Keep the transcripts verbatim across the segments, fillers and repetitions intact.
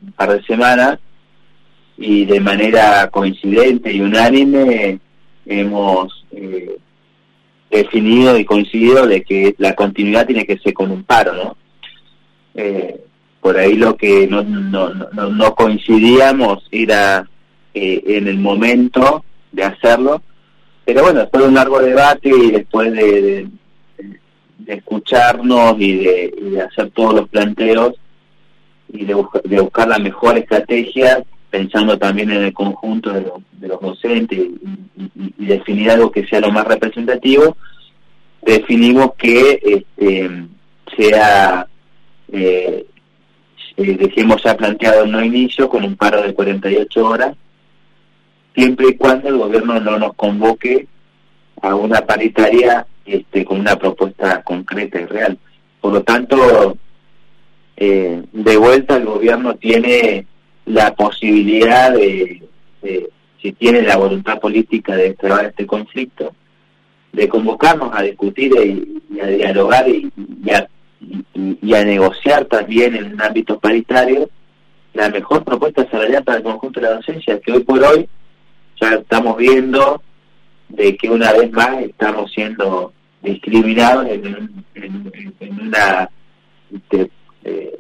un par de semanas, y de manera coincidente y unánime hemos eh, definido y coincidido de que la continuidad tiene que ser con un paro, ¿no? Eh, por ahí lo que no, no, no, no coincidíamos era eh, en el momento de hacerlo, pero bueno, después de un largo debate y después de, de, de escucharnos y de, y de hacer todos los planteos y de, buscar, de buscar la mejor estrategia, pensando también en el conjunto de, lo, de los docentes y, y, y definir algo que sea lo más representativo, definimos que este sea, eh, eh, dejemos ya planteado el no inicio con un paro de cuarenta y ocho horas, siempre y cuando el gobierno no nos convoque a una paritaria este, con una propuesta concreta y real. Por lo tanto, eh, de vuelta el gobierno tiene la posibilidad de, de, si tiene la voluntad política de destrabar este conflicto, de convocarnos a discutir y, y a dialogar y, y, a, y, y a negociar también en un ámbito paritario la mejor propuesta salarial para el conjunto de la docencia, que hoy por hoy ya estamos viendo de que una vez más estamos siendo discriminados en, en, en una este, eh,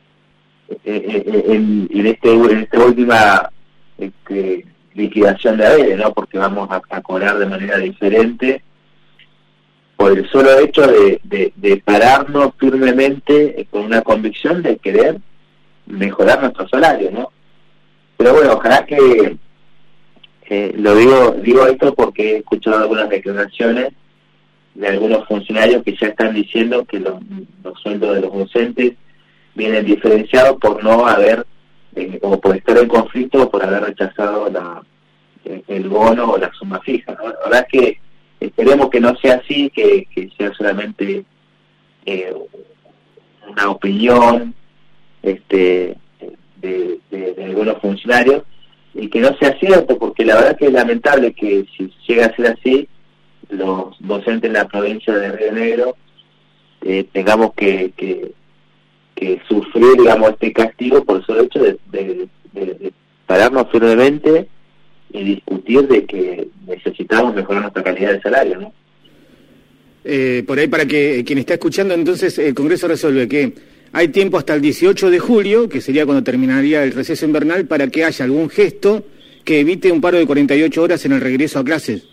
en, en este en esta última este, liquidación de haberes, ¿no? Porque vamos a, a cobrar de manera diferente por el solo hecho de, de, de pararnos firmemente con una convicción de querer mejorar nuestro salario, ¿no? Pero bueno, ojalá que eh, lo digo digo esto porque he escuchado algunas declaraciones de algunos funcionarios que ya están diciendo que los, los sueldos de los docentes vienen diferenciados por no haber eh, o por estar en conflicto o por haber rechazado la el bono o la suma fija, ¿no? La verdad es que esperemos que no sea así, que, que sea solamente eh, una opinión este de, de, de algunos funcionarios y que no sea cierto, porque la verdad es que es lamentable que si llega a ser así, los docentes en la provincia de Río Negro eh, tengamos que, que, que sufrir, digamos, este castigo por el solo hecho de, de, de, de pararnos firmemente y discutir de que necesitamos mejorar nuestra calidad de salario, ¿no? Eh, por ahí, para que quien está escuchando, entonces el Congreso resuelve que hay tiempo hasta el dieciocho de julio, que sería cuando terminaría el receso invernal, para que haya algún gesto que evite un paro de cuarenta y ocho horas en el regreso a clases.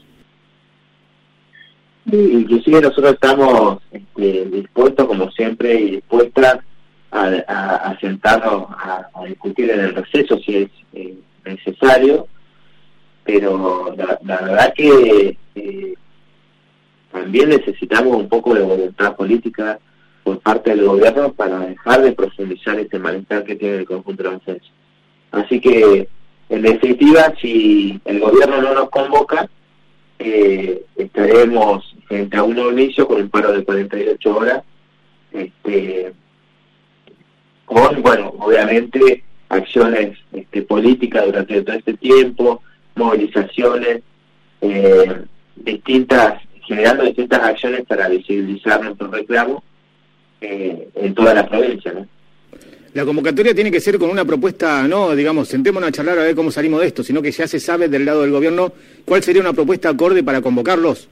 Sí, inclusive nosotros estamos este, dispuestos, como siempre, y dispuestas a, a, a sentarnos a, a discutir en el receso si es eh, necesario, pero la, la verdad que eh, también necesitamos un poco de voluntad política por parte del gobierno para dejar de profundizar este malestar que tiene el conjunto de la docencia. Así que, en definitiva, si el gobierno no nos convoca, eh, estaremos frente a un nuevo inicio con un paro de cuarenta y ocho horas, este, con, bueno, obviamente, acciones este, políticas durante todo este tiempo, movilizaciones, eh, distintas, generando distintas acciones para visibilizar nuestros reclamos eh, en toda la provincia, ¿no? La convocatoria tiene que ser con una propuesta, no, digamos, sentémonos a charlar a ver cómo salimos de esto, sino que ya se sabe del lado del gobierno cuál sería una propuesta acorde para convocarlos.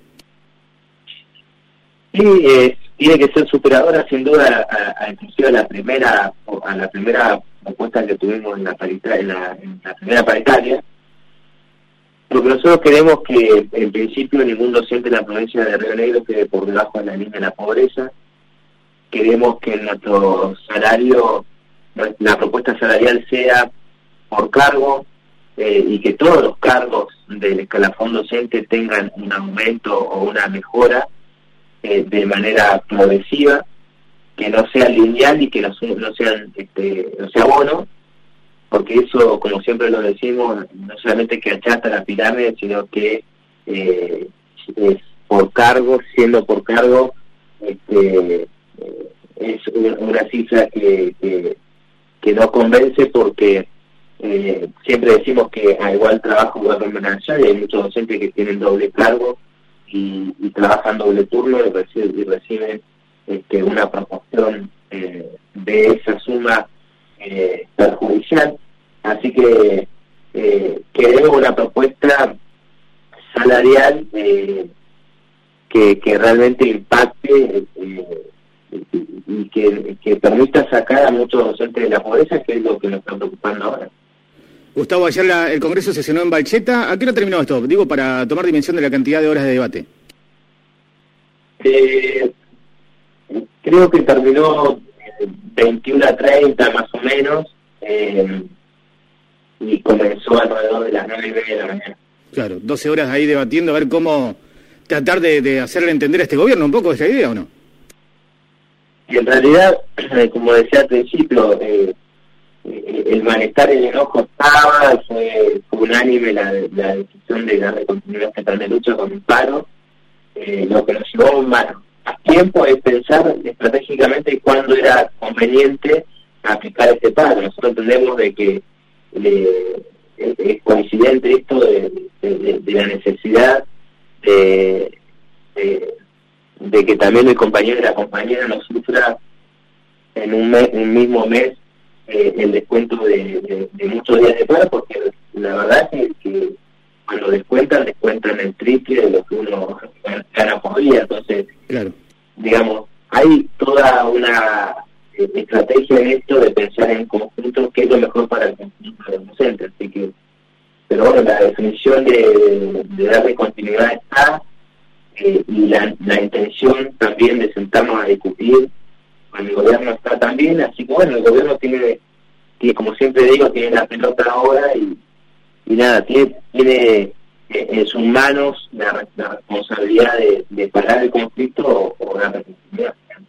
Sí, eh, tiene que ser superadora sin duda a, a inclusive a la primera a la primera propuesta que tuvimos en la paritaria, en la, en la primera paritaria, porque nosotros queremos que en principio ningún docente en la provincia de Río Negro quede por debajo de la línea de la pobreza. Queremos que nuestro salario, la propuesta salarial sea por cargo eh, y que todos los cargos del escalafón docente tengan un aumento o una mejora eh, de manera progresiva, que no sea lineal y que no, no sean este, no sea bono, porque eso, como siempre lo decimos, no solamente que achata la pirámide, sino que eh, es por cargo, siendo por cargo, este, eh, es una, una cifra que, que, que no convence, porque eh, siempre decimos que a igual trabajo, igual remuneración, y hay muchos docentes que tienen doble cargo y, y trabajan doble turno y reciben, y reciben este, una proporción eh, de esa suma eh, perjudicial, así que eh, queremos una propuesta salarial eh, que, que realmente impacte eh, y que, que permita sacar a muchos docentes de la pobreza, que es lo que nos está preocupando ahora. Gustavo, ayer la, el Congreso sesionó en Balcheta. ¿A qué hora terminó esto? Digo, para tomar dimensión de la cantidad de horas de debate. Eh, creo que terminó veintiuno a treinta más o menos, eh, y comenzó alrededor de las nueve y media de la mañana. Claro, doce horas ahí debatiendo, a ver cómo tratar de, de hacerle entender a este gobierno un poco esa idea, ¿o no? Y en realidad, como decía al principio, eh, el malestar y el enojo estaba, fue, fue unánime la, la decisión de darle continuidad a este plan de lucha con el paro. Eh, lo que nos llevó más, más tiempo es pensar estratégicamente cuándo era conveniente aplicar este paro. Nosotros entendemos de que eh, es, es coincidente esto de, de, de, de la necesidad de, de, de que también el compañero y la compañera no sufra en un, mes, un mismo mes eh, el descuento de, de, de muchos días de paro, porque la verdad es que cuando descuentan, descuentan el triple de lo que uno gana por día. Entonces, claro, digamos, hay toda una eh, estrategia en esto de pensar en conjunto qué es lo mejor para el conjunto de los docentes. Así que, pero bueno, la definición de, de darle continuidad está, eh, y la, la intención también de sentarnos a discutir con el gobierno está también. Así que bueno, el gobierno tiene, tiene como siempre digo, tiene la pelota ahora y y nada, tiene, tiene en sus manos la, la responsabilidad de, de parar el conflicto o, o la continuidad.